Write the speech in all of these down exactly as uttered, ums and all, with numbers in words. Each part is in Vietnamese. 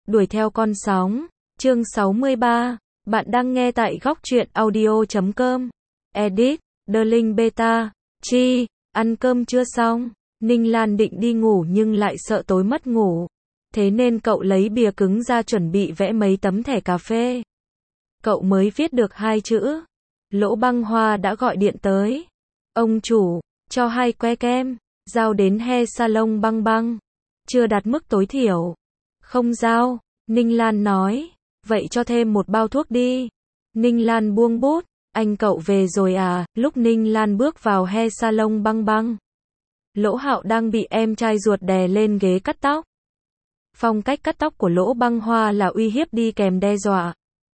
Đuổi theo con sóng, chương sáu mươi ba, bạn đang nghe tại góc truyện audio chấm com. Edit, Darling Beta, Chi, ăn cơm chưa xong? Ninh Lan định đi ngủ nhưng lại sợ tối mất ngủ. Thế nên cậu lấy bìa cứng ra chuẩn bị vẽ mấy tấm thẻ cà phê. Cậu mới viết được hai chữ. Lỗ Băng Hoa đã gọi điện tới. Ông chủ, cho hai que kem, giao đến hair salon Băng Băng. Chưa đạt mức tối thiểu. Không giao, Ninh Lan nói. Vậy cho thêm một bao thuốc đi. Ninh Lan buông bút. Anh cậu về rồi à? Lúc Ninh Lan bước vào hair salon Băng Băng, Lỗ Hạo đang bị em trai ruột đè lên ghế cắt tóc. Phong cách cắt tóc của Lỗ Băng Hoa là uy hiếp đi kèm đe dọa.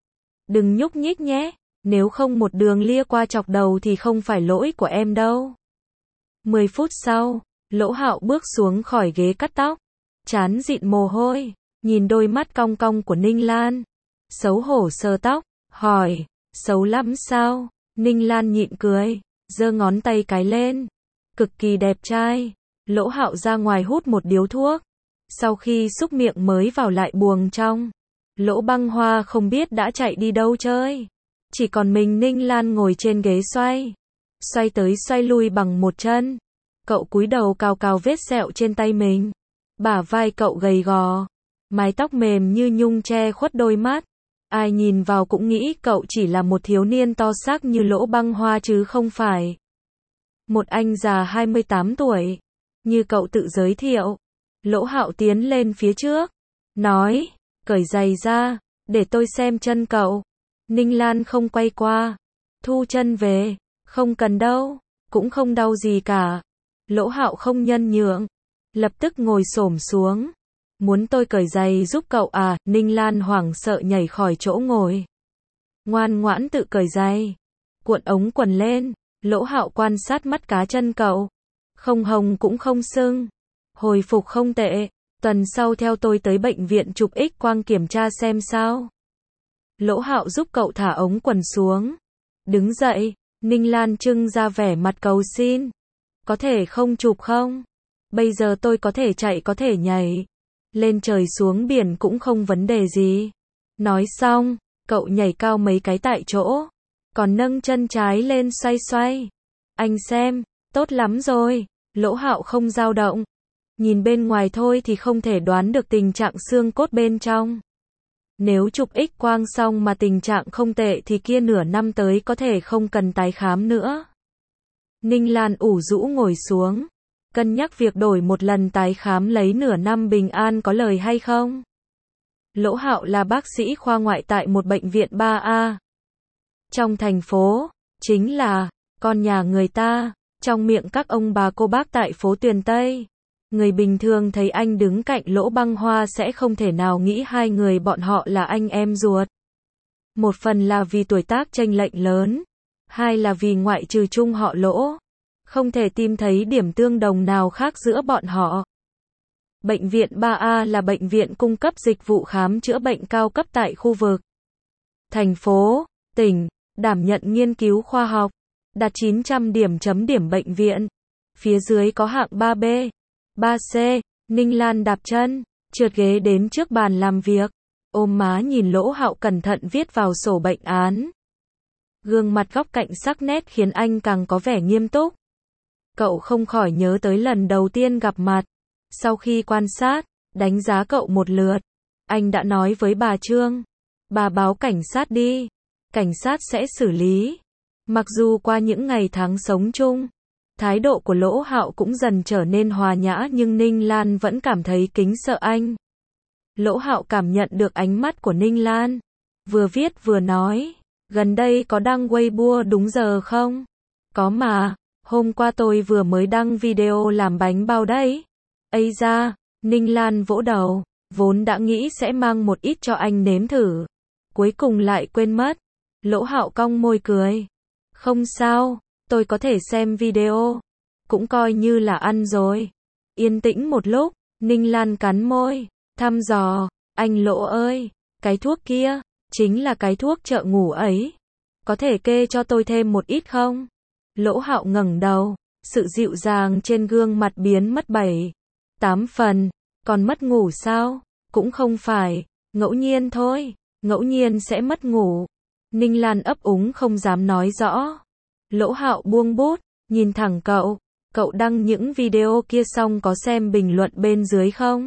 Đừng nhúc nhích nhé, nếu không một đường lia qua chọc đầu thì không phải lỗi của em đâu. Mười phút sau, Lỗ Hạo bước xuống khỏi ghế cắt tóc, trán dịn mồ hôi, nhìn đôi mắt cong cong của Ninh Lan. Xấu hổ sờ tóc, hỏi, xấu lắm sao? Ninh Lan nhịn cười, giơ ngón tay cái lên. Cực kỳ đẹp trai. Lỗ Hạo ra ngoài hút một điếu thuốc. Sau khi xúc miệng mới vào lại buồng trong. Lỗ Băng Hoa không biết đã chạy đi đâu chơi. Chỉ còn mình Ninh Lan ngồi trên ghế xoay. Xoay tới xoay lui bằng một chân. Cậu cúi đầu cào cào vết sẹo trên tay mình. Bả vai cậu gầy gò. Mái tóc mềm như nhung che khuất đôi mắt. Ai nhìn vào cũng nghĩ cậu chỉ là một thiếu niên to xác như Lỗ Băng Hoa chứ không phải một anh già hai mươi tám tuổi, như cậu tự giới thiệu. Lỗ Hạo tiến lên phía trước, nói, cởi giày ra, để tôi xem chân cậu. Ninh Lan không quay qua, thu chân về, không cần đâu, cũng không đau gì cả. Lỗ Hạo không nhân nhượng, lập tức ngồi xổm xuống. Muốn tôi cởi giày giúp cậu à? Ninh Lan hoảng sợ nhảy khỏi chỗ ngồi. Ngoan ngoãn tự cởi giày, cuộn ống quần lên. Lỗ Hạo quan sát mắt cá chân cậu. Không hồng cũng không sưng. Hồi phục không tệ. Tuần sau theo tôi tới bệnh viện chụp X quang kiểm tra xem sao. Lỗ Hạo giúp cậu thả ống quần xuống. Đứng dậy, Ninh Lan trưng ra vẻ mặt cầu xin. Có thể không chụp không? Bây giờ tôi có thể chạy có thể nhảy. Lên trời xuống biển cũng không vấn đề gì. Nói xong, cậu nhảy cao mấy cái tại chỗ. Còn nâng chân trái lên xoay xoay. Anh xem, tốt lắm rồi. Lỗ Hạo không dao động. Nhìn bên ngoài thôi thì không thể đoán được tình trạng xương cốt bên trong. Nếu chụp X quang xong mà tình trạng không tệ thì kia nửa năm tới có thể không cần tái khám nữa. Ninh Lan ủ rũ ngồi xuống. Cân nhắc việc đổi một lần tái khám lấy nửa năm bình an có lời hay không? Lỗ Hạo là bác sĩ khoa ngoại tại một bệnh viện ba A. Trong thành phố, chính là con nhà người ta, trong miệng các ông bà cô bác tại phố Tuyền Tây. Người bình thường thấy anh đứng cạnh Lỗ Băng Hoa sẽ không thể nào nghĩ hai người bọn họ là anh em ruột. Một phần là vì tuổi tác chênh lệch lớn, hai là vì ngoại trừ chung họ Lỗ, không thể tìm thấy điểm tương đồng nào khác giữa bọn họ. Bệnh viện ba A là bệnh viện cung cấp dịch vụ khám chữa bệnh cao cấp tại khu vực thành phố, tỉnh, đảm nhận nghiên cứu khoa học, đạt chín trăm điểm chấm điểm bệnh viện. Phía dưới có hạng ba B, ba C. Ninh Lan đạp chân, trượt ghế đến trước bàn làm việc, ôm má nhìn Lỗ Hạo cẩn thận viết vào sổ bệnh án. Gương mặt góc cạnh sắc nét khiến anh càng có vẻ nghiêm túc. Cậu không khỏi nhớ tới lần đầu tiên gặp mặt. Sau khi quan sát, đánh giá cậu một lượt, anh đã nói với bà Trương, bà báo cảnh sát đi, cảnh sát sẽ xử lý. Mặc dù qua những ngày tháng sống chung, thái độ của Lỗ Hạo cũng dần trở nên hòa nhã nhưng Ninh Lan vẫn cảm thấy kính sợ anh. Lỗ Hạo cảm nhận được ánh mắt của Ninh Lan, vừa viết vừa nói, gần đây có đăng Weibo đúng giờ không? Có mà, hôm qua tôi vừa mới đăng video làm bánh bao đấy. Ây da, Ninh Lan vỗ đầu, vốn đã nghĩ sẽ mang một ít cho anh nếm thử. Cuối cùng lại quên mất. Lỗ Hạo cong môi cười. Không sao, tôi có thể xem video. Cũng coi như là ăn rồi. Yên tĩnh một lúc, Ninh Lan cắn môi, thăm dò, anh Lỗ ơi, cái thuốc kia, chính là cái thuốc chợ ngủ ấy. Có thể kê cho tôi thêm một ít không? Lỗ Hạo ngẩng đầu, sự dịu dàng trên gương mặt biến mất bảy tám phần. Còn mất ngủ sao? Cũng không phải. Ngẫu nhiên thôi, ngẫu nhiên sẽ mất ngủ. Ninh Lan ấp úng không dám nói rõ. Lỗ Hạo buông bút, nhìn thẳng cậu. Cậu đăng những video kia xong có xem bình luận bên dưới không?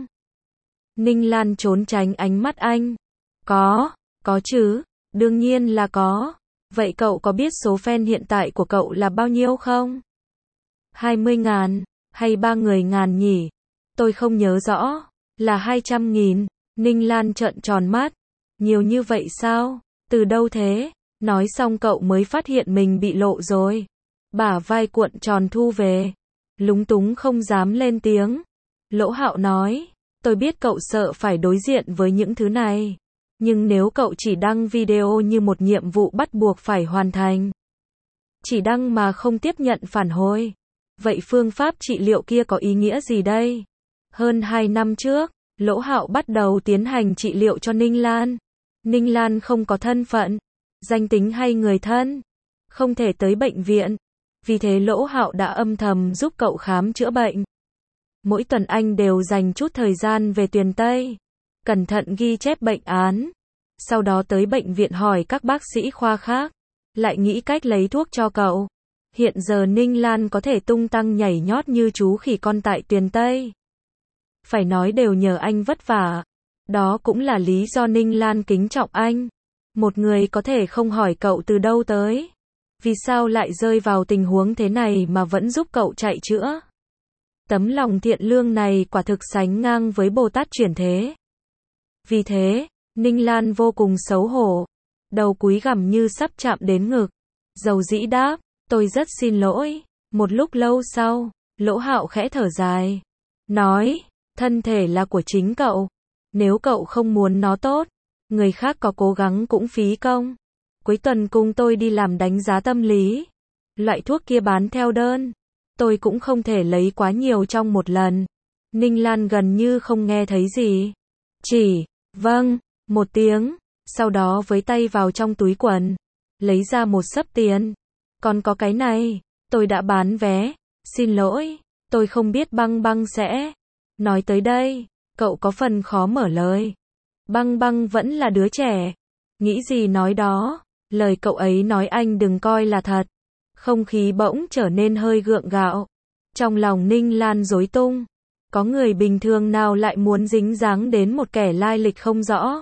Ninh Lan trốn tránh ánh mắt anh. Có, có chứ, đương nhiên là có. Vậy cậu có biết số fan hiện tại của cậu là bao nhiêu không? hai mươi ngàn, hay ba người ngàn nhỉ? Tôi không nhớ rõ, là hai trăm nghìn. Ninh Lan trợn tròn mắt. Nhiều như vậy sao? Từ đâu thế? Nói xong cậu mới phát hiện mình bị lộ rồi. Bả vai cuộn tròn thu về. Lúng túng không dám lên tiếng. Lỗ Hạo nói, tôi biết cậu sợ phải đối diện với những thứ này. Nhưng nếu cậu chỉ đăng video như một nhiệm vụ bắt buộc phải hoàn thành, chỉ đăng mà không tiếp nhận phản hồi, vậy phương pháp trị liệu kia có ý nghĩa gì đây? Hơn hai năm trước, Lỗ Hạo bắt đầu tiến hành trị liệu cho Ninh Lan. Ninh Lan không có thân phận, danh tính hay người thân, không thể tới bệnh viện. Vì thế Lỗ Hạo đã âm thầm giúp cậu khám chữa bệnh. Mỗi tuần anh đều dành chút thời gian về Tuyền Tây, cẩn thận ghi chép bệnh án. Sau đó tới bệnh viện hỏi các bác sĩ khoa khác, lại nghĩ cách lấy thuốc cho cậu. Hiện giờ Ninh Lan có thể tung tăng nhảy nhót như chú khỉ con tại Tuyền Tây. Phải nói đều nhờ anh vất vả. Đó cũng là lý do Ninh Lan kính trọng anh. Một người có thể không hỏi cậu từ đâu tới. Vì sao lại rơi vào tình huống thế này mà vẫn giúp cậu chạy chữa. Tấm lòng thiện lương này quả thực sánh ngang với Bồ Tát chuyển thế. Vì thế, Ninh Lan vô cùng xấu hổ. Đầu cúi gằm như sắp chạm đến ngực. Dầu dĩ đáp, tôi rất xin lỗi. Một lúc lâu sau, Lỗ Hạo khẽ thở dài. Nói, thân thể là của chính cậu. Nếu cậu không muốn nó tốt, người khác có cố gắng cũng phí công. Cuối tuần cùng tôi đi làm đánh giá tâm lý. Loại thuốc kia bán theo đơn. Tôi cũng không thể lấy quá nhiều trong một lần. Ninh Lan gần như không nghe thấy gì. Chỉ, vâng, một tiếng. Sau đó với tay vào trong túi quần, lấy ra một xấp tiền. Còn có cái này, tôi đã bán vé. Xin lỗi, tôi không biết Băng Băng sẽ. Nói tới đây, cậu có phần khó mở lời. Băng Băng vẫn là đứa trẻ. Nghĩ gì nói đó. Lời cậu ấy nói anh đừng coi là thật. Không khí bỗng trở nên hơi gượng gạo. Trong lòng Ninh Lan rối tung. Có người bình thường nào lại muốn dính dáng đến một kẻ lai lịch không rõ.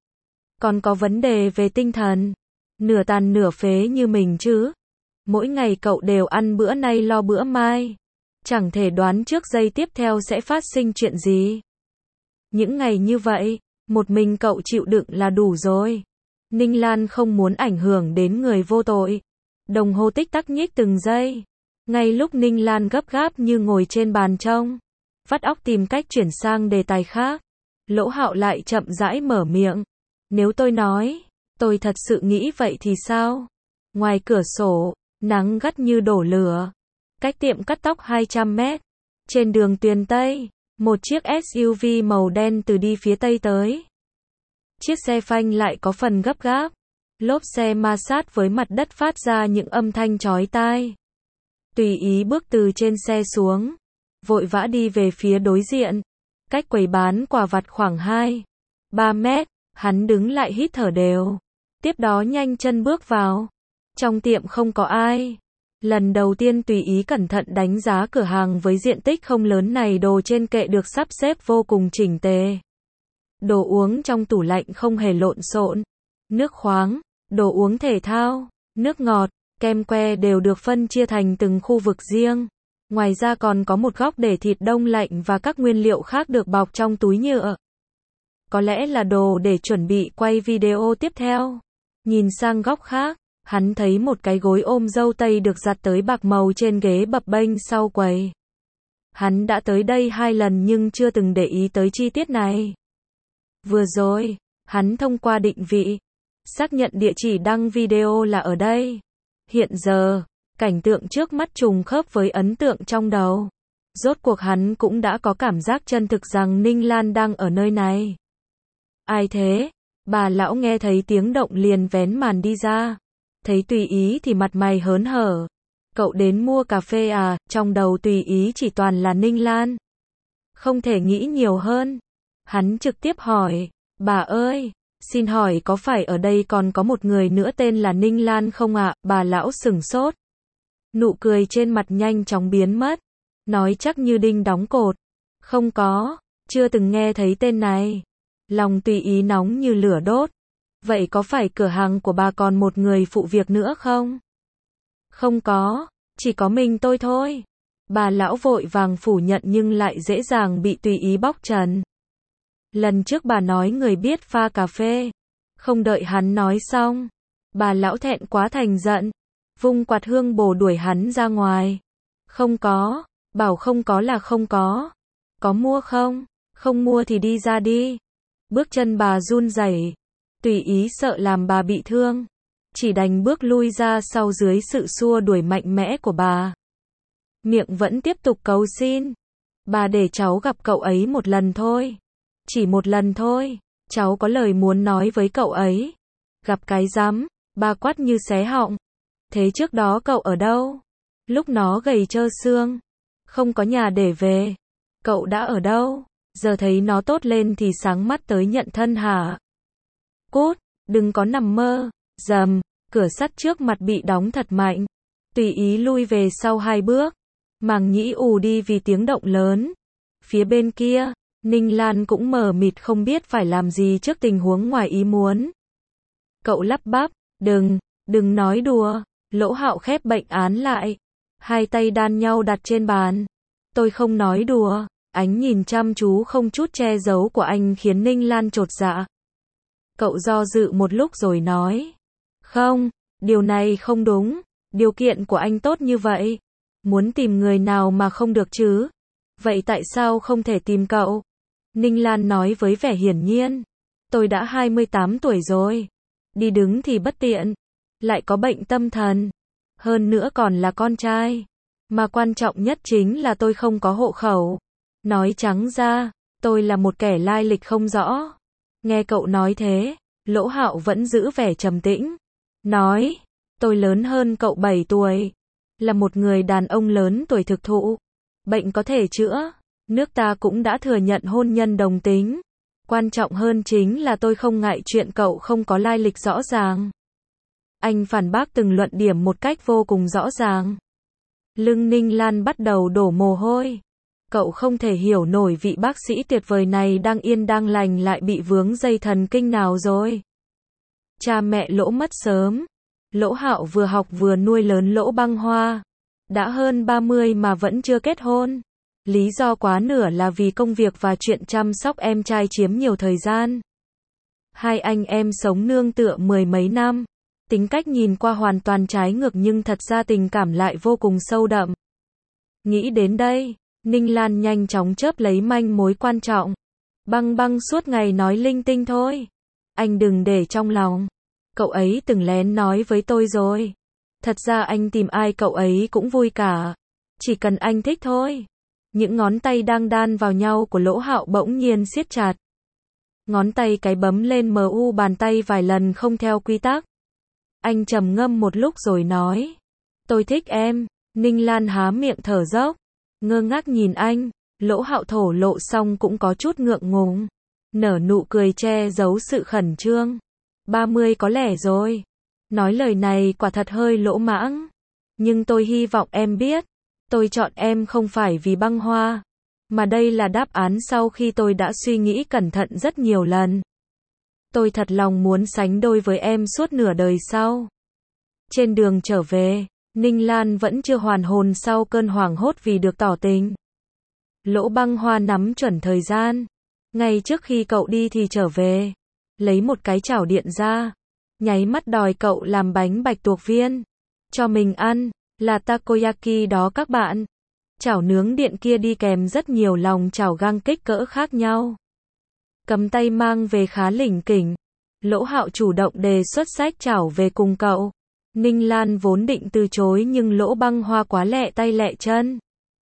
Còn có vấn đề về tinh thần. Nửa tàn nửa phế như mình chứ. Mỗi ngày cậu đều ăn bữa nay lo bữa mai. Chẳng thể đoán trước giây tiếp theo sẽ phát sinh chuyện gì. Những ngày như vậy, một mình cậu chịu đựng là đủ rồi. Ninh Lan không muốn ảnh hưởng đến người vô tội. Đồng hồ tích tắc nhích từng giây. Ngay lúc Ninh Lan gấp gáp như ngồi trên bàn trông, vắt óc tìm cách chuyển sang đề tài khác, Lỗ Hạo lại chậm rãi mở miệng. Nếu tôi nói, tôi thật sự nghĩ vậy thì sao? Ngoài cửa sổ, nắng gắt như đổ lửa. Cách tiệm cắt tóc hai trăm mét. Trên đường Tuyền Tây, một chiếc ét u vê màu đen từ đi phía tây tới. Chiếc xe phanh lại có phần gấp gáp. Lốp xe ma sát với mặt đất phát ra những âm thanh chói tai. Tùy ý bước từ trên xe xuống, vội vã đi về phía đối diện. Cách quầy bán quà vặt khoảng hai, ba mét, hắn đứng lại hít thở đều. Tiếp đó nhanh chân bước vào. Trong tiệm không có ai. Lần đầu tiên tùy ý cẩn thận đánh giá cửa hàng với diện tích không lớn này, đồ trên kệ được sắp xếp vô cùng chỉnh tề. Đồ uống trong tủ lạnh không hề lộn xộn. Nước khoáng, đồ uống thể thao, nước ngọt, kem que đều được phân chia thành từng khu vực riêng. Ngoài ra còn có một góc để thịt đông lạnh và các nguyên liệu khác được bọc trong túi nhựa. Có lẽ là đồ để chuẩn bị quay video tiếp theo. Nhìn sang góc khác, hắn thấy một cái gối ôm dâu tây được giặt tới bạc màu trên ghế bập bênh sau quầy. Hắn đã tới đây hai lần nhưng chưa từng để ý tới chi tiết này. Vừa rồi, hắn thông qua định vị, xác nhận địa chỉ đăng video là ở đây. Hiện giờ, cảnh tượng trước mắt trùng khớp với ấn tượng trong đầu. Rốt cuộc hắn cũng đã có cảm giác chân thực rằng Ninh Lan đang ở nơi này. Ai thế? Bà lão nghe thấy tiếng động liền vén màn đi ra. Thấy Tùy Ý thì mặt mày hớn hở. Cậu đến mua cà phê à? Trong đầu Tùy Ý chỉ toàn là Ninh Lan. Không thể nghĩ nhiều hơn. Hắn trực tiếp hỏi. Bà ơi, xin hỏi có phải ở đây còn có một người nữa tên là Ninh Lan không ạ? Bà lão sửng sốt. Nụ cười trên mặt nhanh chóng biến mất. Nói chắc như đinh đóng cột. Không có, chưa từng nghe thấy tên này. Lòng tùy ý nóng như lửa đốt. Vậy có phải cửa hàng của bà còn một người phụ việc nữa không? Không có, chỉ có mình tôi thôi. Bà lão vội vàng phủ nhận nhưng lại dễ dàng bị tùy ý bóc trần. Lần trước bà nói người biết pha cà phê. Không đợi hắn nói xong. Bà lão thẹn quá thành giận. Vung quạt hương bổ đuổi hắn ra ngoài. Không có, bảo không có là không có. Có mua không? Không mua thì đi ra đi. Bước chân bà run rẩy, tùy ý sợ làm bà bị thương. Chỉ đành bước lui ra sau dưới sự xua đuổi mạnh mẽ của bà. Miệng vẫn tiếp tục cầu xin. Bà để cháu gặp cậu ấy một lần thôi. Chỉ một lần thôi. Cháu có lời muốn nói với cậu ấy. Gặp cái rắm, bà quát như xé họng. Thế trước đó cậu ở đâu? Lúc nó gầy trơ xương. Không có nhà để về. Cậu đã ở đâu? Giờ thấy nó tốt lên thì sáng mắt tới nhận thân hả? Cút, đừng có nằm mơ. Rầm, cửa sắt trước mặt bị đóng thật mạnh. Tùy ý lui về sau hai bước. Màng nhĩ ù đi vì tiếng động lớn. Phía bên kia, Ninh Lan cũng mờ mịt không biết phải làm gì trước tình huống ngoài ý muốn. Cậu lắp bắp, đừng, đừng nói đùa. Lỗ Hạo khép bệnh án lại. Hai tay đan nhau đặt trên bàn. Tôi không nói đùa. Ánh nhìn chăm chú không chút che giấu của anh khiến Ninh Lan chột dạ. Cậu do dự một lúc rồi nói. Không, điều này không đúng. Điều kiện của anh tốt như vậy. Muốn tìm người nào mà không được chứ? Vậy tại sao không thể tìm cậu? Ninh Lan nói với vẻ hiển nhiên. Tôi đã hai mươi tám tuổi rồi. Đi đứng thì bất tiện. Lại có bệnh tâm thần. Hơn nữa còn là con trai. Mà quan trọng nhất chính là tôi không có hộ khẩu. Nói trắng ra, tôi là một kẻ lai lịch không rõ. Nghe cậu nói thế, Lỗ Hạo vẫn giữ vẻ trầm tĩnh. Nói, tôi lớn hơn cậu bảy tuổi. Là một người đàn ông lớn tuổi thực thụ. Bệnh có thể chữa. Nước ta cũng đã thừa nhận hôn nhân đồng tính. Quan trọng hơn chính là tôi không ngại chuyện cậu không có lai lịch rõ ràng. Anh phản bác từng luận điểm một cách vô cùng rõ ràng. Lưng Ninh Lan bắt đầu đổ mồ hôi. Cậu không thể hiểu nổi vị bác sĩ tuyệt vời này đang yên đang lành lại bị vướng dây thần kinh nào rồi. Cha mẹ Lỗ mất sớm. Lỗ Hạo vừa học vừa nuôi lớn Lỗ Băng Hoa. Đã hơn ba mươi mà vẫn chưa kết hôn. Lý do quá nửa là vì công việc và chuyện chăm sóc em trai chiếm nhiều thời gian. Hai anh em sống nương tựa mười mấy năm. Tính cách nhìn qua hoàn toàn trái ngược nhưng thật ra tình cảm lại vô cùng sâu đậm. Nghĩ đến đây, Ninh Lan nhanh chóng chớp lấy manh mối quan trọng. Băng Băng suốt ngày nói linh tinh thôi. Anh đừng để trong lòng. Cậu ấy từng lén nói với tôi rồi. Thật ra anh tìm ai cậu ấy cũng vui cả. Chỉ cần anh thích thôi. Những ngón tay đang đan vào nhau của Lỗ Hạo bỗng nhiên siết chặt. Ngón tay cái bấm lên mờ u bàn tay vài lần không theo quy tắc. Anh trầm ngâm một lúc rồi nói. Tôi thích em. Ninh Lan há miệng thở dốc. Ngơ ngác nhìn anh. Lỗ Hạo thổ lộ xong cũng có chút ngượng ngùng. Nở nụ cười che giấu sự khẩn trương. ba mươi có lẻ rồi. Nói lời này quả thật hơi lỗ mãng. Nhưng tôi hy vọng em biết. Tôi chọn em không phải vì Băng Hoa. Mà đây là đáp án sau khi tôi đã suy nghĩ cẩn thận rất nhiều lần. Tôi thật lòng muốn sánh đôi với em suốt nửa đời sau. Trên đường trở về, Ninh Lan vẫn chưa hoàn hồn sau cơn hoảng hốt vì được tỏ tình. Lỗ Băng Hoa nắm chuẩn thời gian. Ngay trước khi cậu đi thì trở về. Lấy một cái chảo điện ra. Nháy mắt đòi cậu làm bánh bạch tuộc viên. Cho mình ăn. Là takoyaki đó các bạn. Chảo nướng điện kia đi kèm rất nhiều lòng chảo gang kích cỡ khác nhau. Cầm tay mang về khá lỉnh kỉnh. Lỗ Hạo chủ động đề xuất xách chảo về cùng cậu. Ninh Lan vốn định từ chối nhưng Lỗ Băng Hoa quá lẹ tay lẹ chân.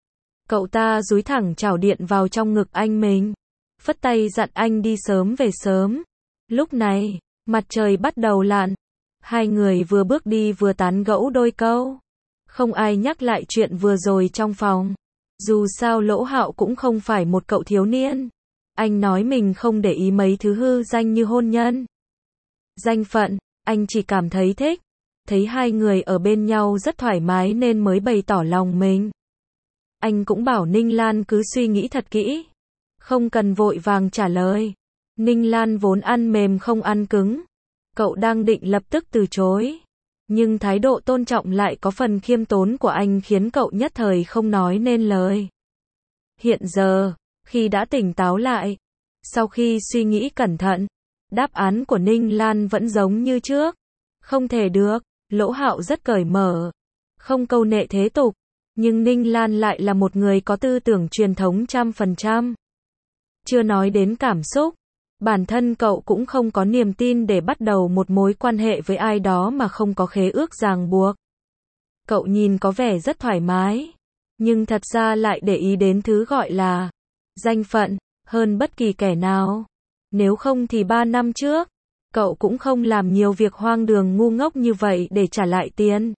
Cậu ta dúi thẳng chảo điện vào trong ngực anh mình. Phất tay dặn anh đi sớm về sớm. Lúc này, mặt trời bắt đầu lặn. Hai người vừa bước đi vừa tán gẫu đôi câu. Không ai nhắc lại chuyện vừa rồi trong phòng. Dù sao Lỗ Hạo cũng không phải một cậu thiếu niên. Anh nói mình không để ý mấy thứ hư danh như hôn nhân, danh phận, anh chỉ cảm thấy thích. Thấy hai người ở bên nhau rất thoải mái nên mới bày tỏ lòng mình. Anh cũng bảo Ninh Lan cứ suy nghĩ thật kỹ, không cần vội vàng trả lời. Ninh Lan vốn ăn mềm không ăn cứng, cậu đang định lập tức từ chối, nhưng thái độ tôn trọng lại có phần khiêm tốn của anh khiến cậu nhất thời không nói nên lời. Hiện giờ, khi đã tỉnh táo lại, sau khi suy nghĩ cẩn thận, đáp án của Ninh Lan vẫn giống như trước. Không thể được. Lỗ Hạo rất cởi mở, không câu nệ thế tục, nhưng Ninh Lan lại là một người có tư tưởng truyền thống trăm phần trăm. Chưa nói đến cảm xúc, bản thân cậu cũng không có niềm tin để bắt đầu một mối quan hệ với ai đó mà không có khế ước ràng buộc. Cậu nhìn có vẻ rất thoải mái, nhưng thật ra lại để ý đến thứ gọi là danh phận, hơn bất kỳ kẻ nào. Nếu không thì ba năm trước, cậu cũng không làm nhiều việc hoang đường ngu ngốc như vậy để trả lại tiền,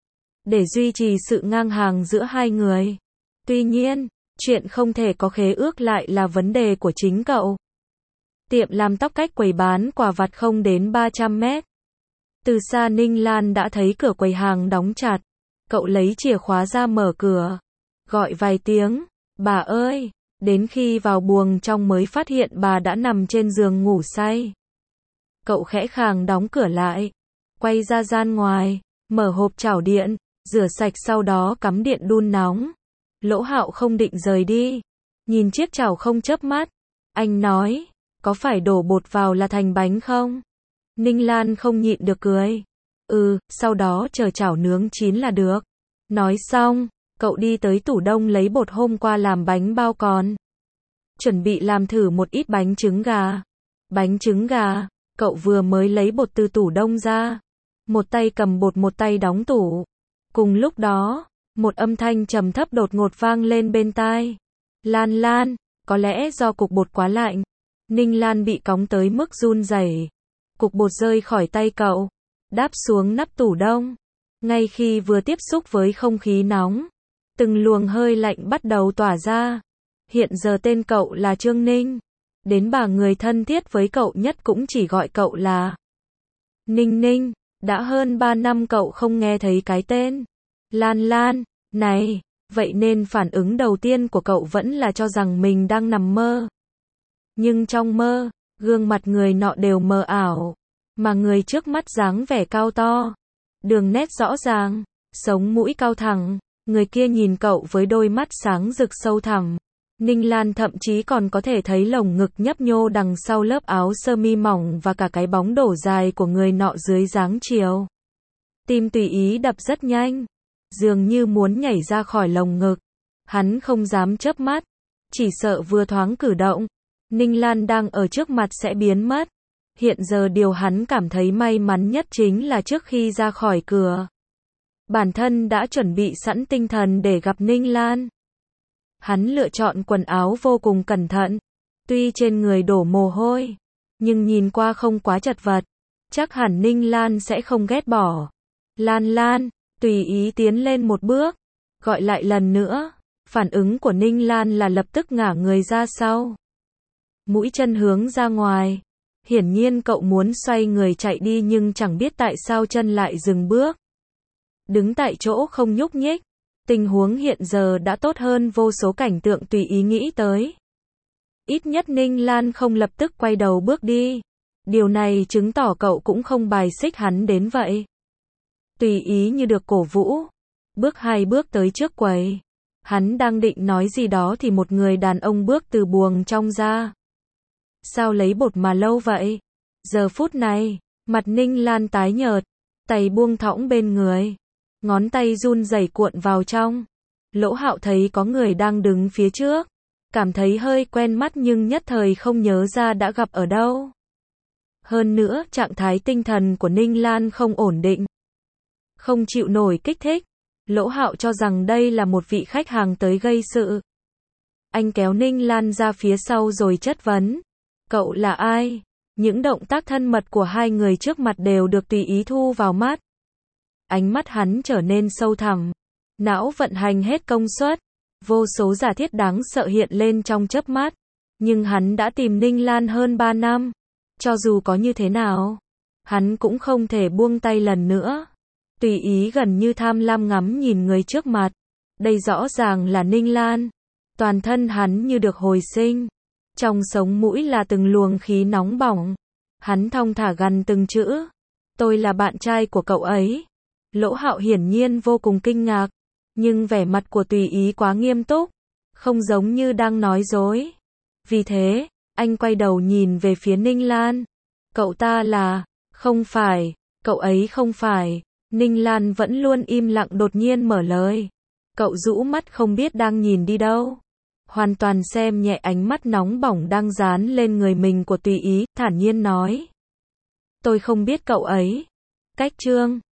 để duy trì sự ngang hàng giữa hai người. Tuy nhiên, chuyện không thể có khế ước lại là vấn đề của chính cậu. Tiệm làm tóc cách quầy bán quà vặt không đến ba trăm mét. Từ xa Ninh Lan đã thấy cửa quầy hàng đóng chặt. Cậu lấy chìa khóa ra mở cửa, gọi vài tiếng, bà ơi, đến khi vào buồng trong mới phát hiện bà đã nằm trên giường ngủ say. Cậu khẽ khàng đóng cửa lại, quay ra gian ngoài, mở hộp chảo điện, rửa sạch sau đó cắm điện đun nóng. Lỗ Hạo không định rời đi, nhìn chiếc chảo không chớp mắt, anh nói, có phải đổ bột vào là thành bánh không? Ninh Lan không nhịn được cười. Ừ, sau đó chờ chảo nướng chín là được. Nói xong, cậu đi tới tủ đông lấy bột hôm qua làm bánh bao còn. Chuẩn bị làm thử một ít bánh trứng gà. Bánh trứng gà, cậu vừa mới lấy bột từ tủ đông ra. Một tay cầm bột một tay đóng tủ. Cùng lúc đó, một âm thanh trầm thấp đột ngột vang lên bên tai. Lan Lan, có lẽ do cục bột quá lạnh. Ninh Lan bị cóng tới mức run rẩy. Cục bột rơi khỏi tay cậu, đáp xuống nắp tủ đông. Ngay khi vừa tiếp xúc với không khí nóng, từng luồng hơi lạnh bắt đầu tỏa ra. Hiện giờ tên cậu là Trương Ninh. Đến bà người thân thiết với cậu nhất cũng chỉ gọi cậu là Ninh Ninh. Đã hơn ba năm cậu không nghe thấy cái tên Lan Lan này, vậy nên phản ứng đầu tiên của cậu vẫn là cho rằng mình đang nằm mơ. Nhưng trong mơ, gương mặt người nọ đều mờ ảo, mà người trước mắt dáng vẻ cao to, đường nét rõ ràng, sống mũi cao thẳng, người kia nhìn cậu với đôi mắt sáng rực sâu thẳm. Ninh Lan thậm chí còn có thể thấy lồng ngực nhấp nhô đằng sau lớp áo sơ mi mỏng và cả cái bóng đổ dài của người nọ dưới dáng chiều. Tim tùy ý đập rất nhanh, dường như muốn nhảy ra khỏi lồng ngực. Hắn không dám chớp mắt, chỉ sợ vừa thoáng cử động, Ninh Lan đang ở trước mặt sẽ biến mất. Hiện giờ điều hắn cảm thấy may mắn nhất chính là trước khi ra khỏi cửa, bản thân đã chuẩn bị sẵn tinh thần để gặp Ninh Lan. Hắn lựa chọn quần áo vô cùng cẩn thận, tuy trên người đổ mồ hôi, nhưng nhìn qua không quá chật vật, chắc hẳn Ninh Lan sẽ không ghét bỏ. Lan Lan, tùy ý tiến lên một bước, gọi lại lần nữa, phản ứng của Ninh Lan là lập tức ngả người ra sau. Mũi chân hướng ra ngoài, hiển nhiên cậu muốn xoay người chạy đi nhưng chẳng biết tại sao chân lại dừng bước. Đứng tại chỗ không nhúc nhích. Tình huống hiện giờ đã tốt hơn vô số cảnh tượng tùy ý nghĩ tới. Ít nhất Ninh Lan không lập tức quay đầu bước đi. Điều này chứng tỏ cậu cũng không bài xích hắn đến vậy. Tùy ý như được cổ vũ. Bước hai bước tới trước quầy. Hắn đang định nói gì đó thì một người đàn ông bước từ buồng trong ra. Sao lấy bột mà lâu vậy? Giờ phút này, mặt Ninh Lan tái nhợt, tay buông thõng bên người. Ngón tay run rẩy cuộn vào trong. Lỗ Hạo thấy có người đang đứng phía trước, cảm thấy hơi quen mắt nhưng nhất thời không nhớ ra đã gặp ở đâu. Hơn nữa, trạng thái tinh thần của Ninh Lan không ổn định, không chịu nổi kích thích. Lỗ Hạo cho rằng đây là một vị khách hàng tới gây sự. Anh kéo Ninh Lan ra phía sau rồi chất vấn. Cậu là ai? Những động tác thân mật của hai người trước mặt đều được tùy ý thu vào mắt. Ánh mắt hắn trở nên sâu thẳm, não vận hành hết công suất, vô số giả thiết đáng sợ hiện lên trong chớp mắt. Nhưng hắn đã tìm Ninh Lan hơn ba năm. Cho dù có như thế nào, hắn cũng không thể buông tay lần nữa. Tùy Ý gần như tham lam ngắm nhìn người trước mặt. Đây rõ ràng là Ninh Lan. Toàn thân hắn như được hồi sinh. Trong sống mũi là từng luồng khí nóng bỏng. Hắn thong thả gằn từng chữ. Tôi là bạn trai của cậu ấy. Lỗ Hạo hiển nhiên vô cùng kinh ngạc. Nhưng vẻ mặt của Tùy Ý quá nghiêm túc. Không giống như đang nói dối. Vì thế, anh quay đầu nhìn về phía Ninh Lan. Cậu ta là... Không phải, cậu ấy không phải. Ninh Lan vẫn luôn im lặng đột nhiên mở lời. Cậu rũ mắt không biết đang nhìn đi đâu. Hoàn toàn xem nhẹ ánh mắt nóng bỏng đang dán lên người mình của Tùy Ý, thản nhiên nói. Tôi không biết cậu ấy. Cách chương